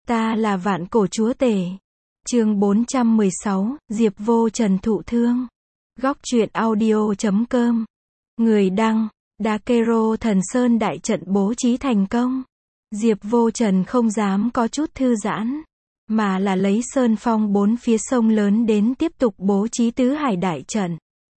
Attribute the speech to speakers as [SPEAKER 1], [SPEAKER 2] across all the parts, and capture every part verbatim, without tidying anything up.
[SPEAKER 1] Ta là vạn cổ chúa tể. Chương bốn trăm mười sáu, Diệp Vô Trần thụ thương. Góc truyện audio chấm com. Người đăng, Dakero Thần Sơn đại trận bố trí thành công. Diệp Vô Trần không dám có chút thư giãn, mà là lấy sơn phong bốn phía sông lớn đến tiếp tục bố trí tứ hải đại trận.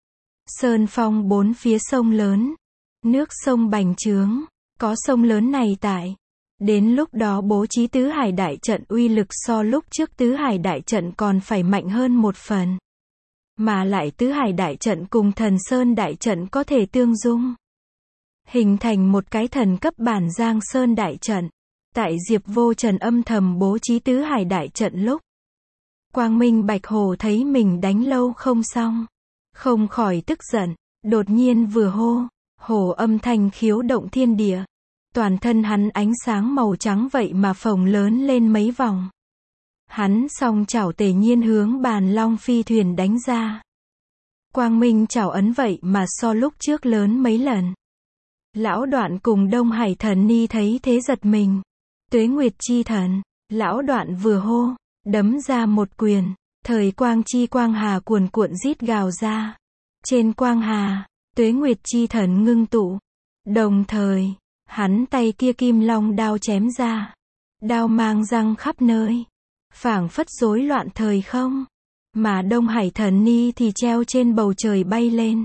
[SPEAKER 1] Sơn phong bốn phía sông lớn, nước sông bành trướng, có sông lớn này tại. Đến lúc đó bố trí tứ hải đại trận uy lực so lúc trước tứ hải đại trận còn phải mạnh hơn một phần. Mà lại tứ hải đại trận cùng thần sơn đại trận có thể tương dung, hình thành một cái thần cấp bản Giang Sơn đại trận. Tại Diệp Vô Trần âm thầm bố trí tứ hải đại trận lúc, Quang Minh Bạch Hổ thấy mình đánh lâu không xong, không khỏi tức giận, đột nhiên vừa hô, hổ âm thanh khiếu động thiên địa. Toàn thân hắn ánh sáng màu trắng vậy mà phồng lớn lên mấy vòng. Hắn song chảo tề nhiên hướng bàn long phi thuyền đánh ra. Quang minh chảo ấn vậy mà so lúc trước lớn mấy lần. Lão Đoạn cùng Đông Hải Thần Ni thấy thế giật mình. Tuế Nguyệt chi thần, Lão Đoạn vừa hô, đấm ra một quyền, thời quang chi quang hà cuồn cuộn rít gào ra. Trên quang hà, Tuế Nguyệt chi thần ngưng tụ. Đồng thời, hắn tay kia kim long đao chém ra. Đao mang răng khắp nơi, phảng phất rối loạn thời không. Mà Đông Hải Thần Ni thì treo trên bầu trời bay lên.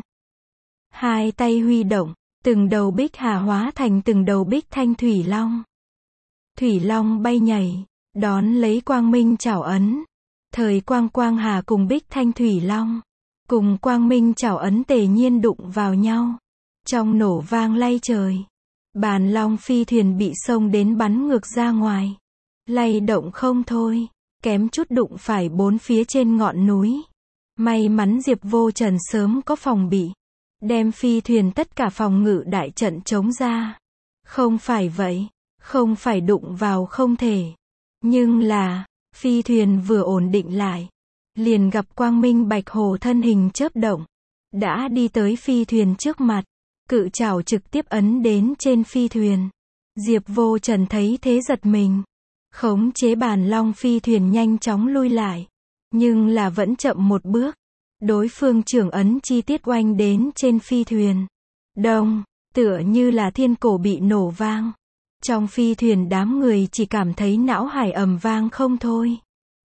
[SPEAKER 1] Hai tay huy động, từng đầu bích hà hóa thành từng đầu bích thanh thủy long. Thủy long bay nhảy, đón lấy quang minh chảo ấn. Thời quang quang hà cùng bích thanh thủy long, cùng quang minh chảo ấn tề nhiên đụng vào nhau. Trong nổ vang lay trời. Bàn long phi thuyền bị xông đến bắn ngược ra ngoài. Lay động không thôi, kém chút đụng phải bốn phía trên ngọn núi. May mắn Diệp Vô Trần sớm có phòng bị, đem phi thuyền tất cả phòng ngự đại trận chống ra. Không phải vậy, không phải đụng vào không thể. Nhưng là, phi thuyền vừa ổn định lại, liền gặp Quang Minh Bạch Hổ thân hình chớp động, đã đi tới phi thuyền trước mặt. Cự chảo trực tiếp ấn đến trên phi thuyền. Diệp Vô Trần thấy thế giật mình, khống chế bàn long phi thuyền nhanh chóng lui lại, nhưng là vẫn chậm một bước. Đối phương trưởng ấn chi tiết oanh đến trên phi thuyền. Đông, tựa như là thiên cổ bị nổ vang. Trong phi thuyền đám người chỉ cảm thấy não hải ầm vang không thôi.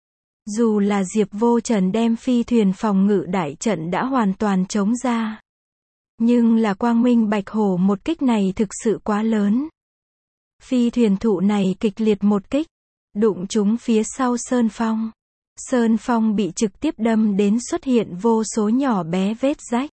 [SPEAKER 1] Dù là Diệp Vô Trần đem phi thuyền phòng ngự đại trận đã hoàn toàn chống ra, nhưng là Quang Minh Bạch Hổ một kích này thực sự quá lớn. Phi thuyền thụ này kịch liệt một kích, đụng trúng phía sau sơn phong. Sơn phong bị trực tiếp đâm đến xuất hiện vô số nhỏ bé vết rách.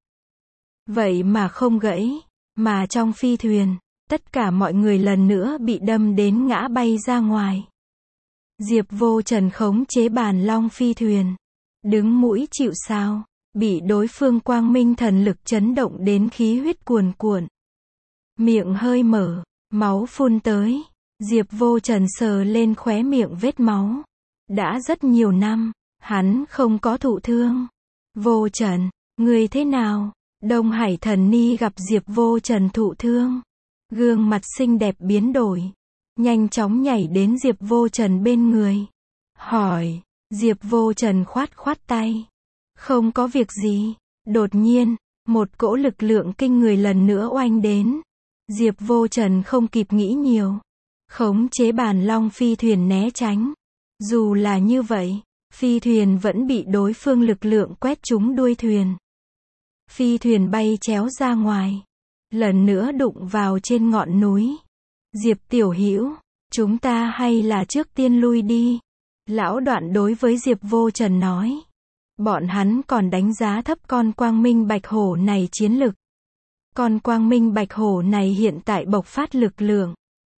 [SPEAKER 1] Vậy mà không gãy, mà trong phi thuyền, tất cả mọi người lần nữa bị đâm đến ngã bay ra ngoài. Diệp Vô Trần khống chế bàn long phi thuyền, đứng mũi chịu sào. Bị đối phương quang minh thần lực chấn động đến khí huyết cuồn cuộn. Miệng hơi mở, máu phun tới. Diệp Vô Trần sờ lên khóe miệng vết máu. Đã rất nhiều năm, hắn không có thụ thương. Vô Trần, người thế nào? Đông Hải Thần Ni gặp Diệp Vô Trần thụ thương, gương mặt xinh đẹp biến đổi, nhanh chóng nhảy đến Diệp Vô Trần bên người. Hỏi, Diệp Vô Trần khoát khoát tay. Không có việc gì. Đột nhiên, một cỗ lực lượng kinh người lần nữa oanh đến. Diệp Vô Trần không kịp nghĩ nhiều, khống chế bàn long phi thuyền né tránh. Dù là như vậy, phi thuyền vẫn bị đối phương lực lượng quét trúng đuôi thuyền. Phi thuyền bay chéo ra ngoài, lần nữa đụng vào trên ngọn núi. Diệp tiểu hữu, chúng ta hay là trước tiên lui đi. Lão Đoạn đối với Diệp Vô Trần nói. Bọn hắn còn đánh giá thấp con Quang Minh Bạch Hổ này chiến lực. Con Quang Minh Bạch Hổ này hiện tại bộc phát lực lượng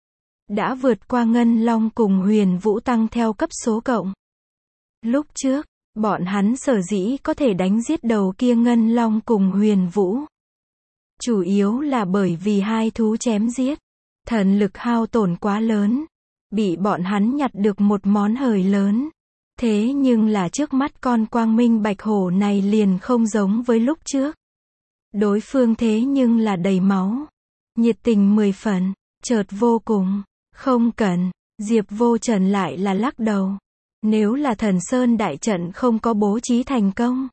[SPEAKER 1] đã vượt qua Ngân Long cùng Huyền Vũ tăng theo cấp số cộng. Lúc trước, bọn hắn sở dĩ có thể đánh giết đầu kia Ngân Long cùng Huyền Vũ, chủ yếu là bởi vì hai thú chém giết, thần lực hao tổn quá lớn, bị bọn hắn nhặt được một món hời lớn. Thế nhưng là trước mắt con Quang Minh Bạch Hổ này liền không giống với lúc trước. Đối phương thế nhưng là đầy máu, nhiệt tình mười phần, chợt vô cùng, không cần, Diệp Vô Trần lại là lắc đầu. Nếu là Thần Sơn đại trận không có bố trí thành công,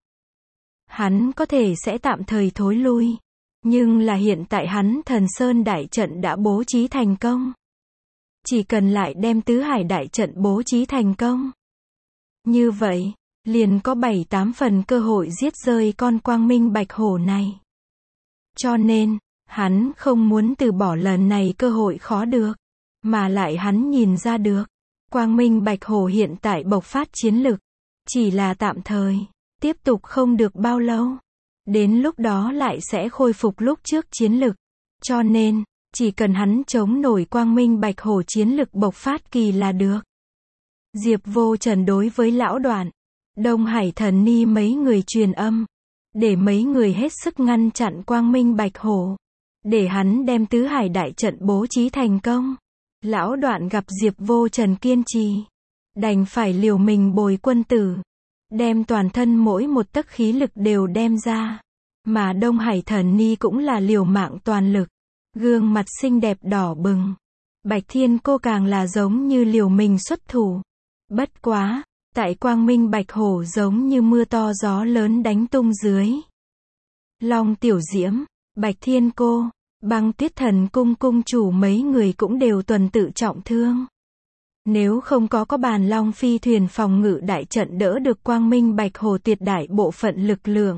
[SPEAKER 1] hắn có thể sẽ tạm thời thối lui. Nhưng là hiện tại hắn Thần Sơn đại trận đã bố trí thành công. Chỉ cần lại đem Tứ Hải đại trận bố trí thành công. Như vậy, liền có bảy tám phần cơ hội giết rơi con Quang Minh Bạch Hổ này. Cho nên, hắn không muốn từ bỏ lần này cơ hội khó được. Mà lại hắn nhìn ra được, Quang Minh Bạch Hổ hiện tại bộc phát chiến lực. Chỉ là tạm thời, tiếp tục không được bao lâu. Đến lúc đó lại sẽ khôi phục lúc trước chiến lực. Cho nên, chỉ cần hắn chống nổi Quang Minh Bạch Hổ chiến lực bộc phát kỳ là được. Diệp Vô Trần đối với Lão Đoạn, Đông Hải Thần Ni mấy người truyền âm. Để mấy người hết sức ngăn chặn Quang Minh Bạch Hổ. Để hắn đem Tứ Hải đại trận bố trí thành công. Lão Đoạn gặp Diệp Vô Trần kiên trì. Đành phải liều mình bồi quân tử. Đem toàn thân mỗi một tấc khí lực đều đem ra. Mà Đông Hải Thần Ni cũng là liều mạng toàn lực. Gương mặt xinh đẹp đỏ bừng. Bạch Thiên Cô càng là giống như liều mình xuất thủ. Bất quá, tại Quang Minh Bạch Hổ giống như mưa to gió lớn đánh tung dưới. Long Tiểu Diễm, Bạch Thiên Cô, Băng Tuyết Thần Cung cung chủ mấy người cũng đều tuần tự trọng thương. Nếu không có có bàn Long Phi thuyền phòng ngự đại trận đỡ được Quang Minh Bạch Hổ tuyệt đại bộ phận lực lượng.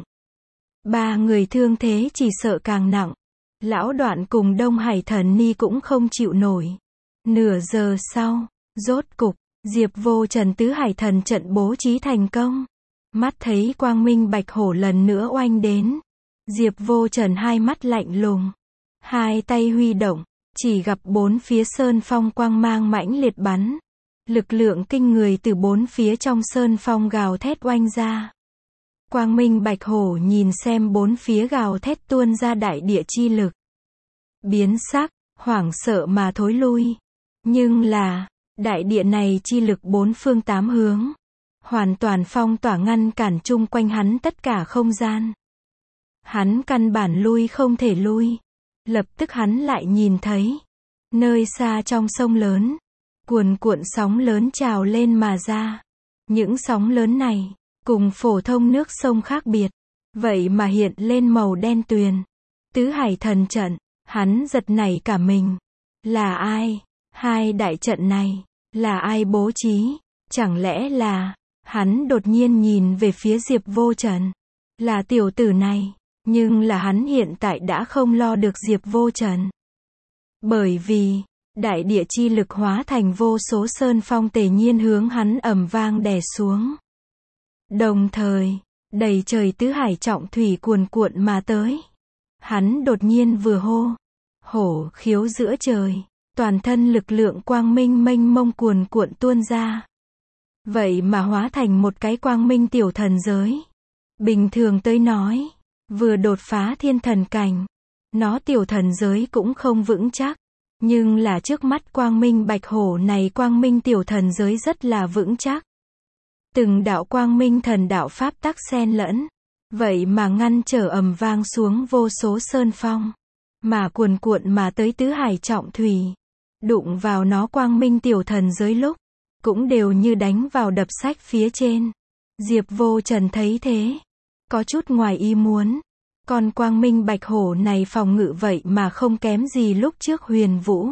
[SPEAKER 1] Ba người thương thế chỉ sợ càng nặng. Lão Đoạn cùng Đông Hải Thần Ni cũng không chịu nổi. Nửa giờ sau, rốt cục, Diệp Vô Trần Tứ Hải thần trận bố trí thành công. Mắt thấy Quang Minh Bạch Hổ lần nữa oanh đến. Diệp Vô Trần hai mắt lạnh lùng. Hai tay huy động, chỉ gặp bốn phía sơn phong quang mang mãnh liệt bắn. Lực lượng kinh người từ bốn phía trong sơn phong gào thét oanh ra. Quang Minh Bạch Hổ nhìn xem bốn phía gào thét tuôn ra đại địa chi lực. Biến sắc, hoảng sợ mà thối lui. Nhưng là, đại địa này chi lực bốn phương tám hướng. Hoàn toàn phong tỏa ngăn cản chung quanh hắn tất cả không gian. Hắn căn bản lui không thể lui. Lập tức hắn lại nhìn thấy. Nơi xa trong sông lớn. Cuồn cuộn sóng lớn trào lên mà ra. Những sóng lớn này, cùng phổ thông nước sông khác biệt. Vậy mà hiện lên màu đen tuyền. Tứ Hải thần trận, hắn giật nảy cả mình. Là ai? Hai đại trận này, là ai bố trí? Chẳng lẽ là, hắn đột nhiên nhìn về phía Diệp Vô Trần. Là tiểu tử này, nhưng là hắn hiện tại đã không lo được Diệp Vô Trần. Bởi vì, đại địa chi lực hóa thành vô số sơn phong tề nhiên hướng hắn ầm vang đè xuống. Đồng thời, đầy trời tứ hải trọng thủy cuồn cuộn mà tới. Hắn đột nhiên vừa hô, hổ khiếu giữa trời, toàn thân lực lượng quang minh mênh mông cuồn cuộn tuôn ra. Vậy mà hóa thành một cái quang minh tiểu thần giới. Bình thường tới nói, vừa đột phá thiên thần cảnh, nó tiểu thần giới cũng không vững chắc. Nhưng là trước mắt Quang Minh Bạch Hổ này Quang Minh tiểu thần giới rất là vững chắc. Từng đạo Quang Minh thần đạo pháp tắc xen lẫn. Vậy mà ngăn trở ầm vang xuống vô số sơn phong. Mà cuồn cuộn mà tới tứ hải trọng thủy. Đụng vào nó Quang Minh tiểu thần giới lúc. Cũng đều như đánh vào đập sách phía trên. Diệp Vô Trần thấy thế. Có chút ngoài ý muốn. Còn Quang Minh Bạch Hổ này phòng ngự vậy mà không kém gì lúc trước Huyền Vũ.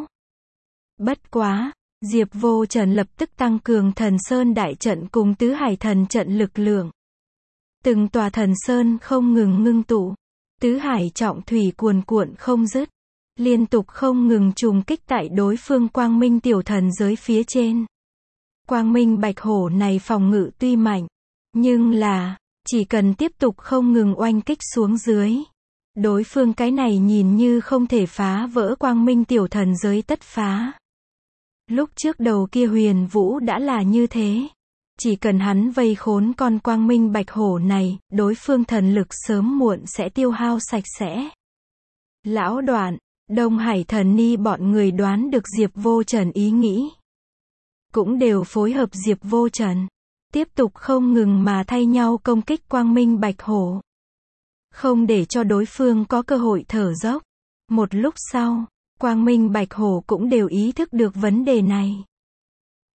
[SPEAKER 1] Bất quá, Diệp Vô Trần lập tức tăng cường thần sơn đại trận cùng tứ hải thần trận lực lượng. Từng tòa thần sơn không ngừng ngưng tụ. Tứ hải trọng thủy cuồn cuộn không dứt. Liên tục không ngừng trùng kích tại đối phương Quang Minh tiểu thần giới phía trên. Quang Minh Bạch Hổ này phòng ngự tuy mạnh. Nhưng là, chỉ cần tiếp tục không ngừng oanh kích xuống dưới. Đối phương cái này nhìn như không thể phá vỡ Quang Minh tiểu thần giới tất phá. Lúc trước đầu kia Huyền Vũ đã là như thế. Chỉ cần hắn vây khốn con Quang Minh Bạch Hổ này, đối phương thần lực sớm muộn sẽ tiêu hao sạch sẽ. Lão Đoạn, Đông Hải Thần Ni bọn người đoán được Diệp Vô Trần ý nghĩ. Cũng đều phối hợp Diệp Vô Trần. Tiếp tục không ngừng mà thay nhau công kích Quang Minh Bạch Hổ. Không để cho đối phương có cơ hội thở dốc. Một lúc sau, Quang Minh Bạch Hổ cũng đều ý thức được vấn đề này.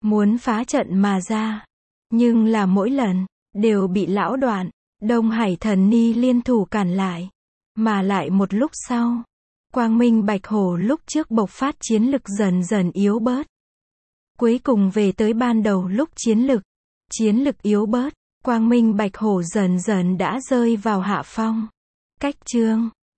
[SPEAKER 1] muốn phá trận mà ra. Nhưng là mỗi lần, đều bị lão Đoạn, Đông Hải Thần Ni liên thủ cản lại. Mà lại một lúc sau, Quang Minh Bạch Hổ lúc trước bộc phát chiến lực dần dần yếu bớt. Cuối cùng về tới ban đầu lúc chiến lực. Chiến lực yếu bớt, Quang Minh Bạch Hổ dần dần đã rơi vào hạ phong. Cách chương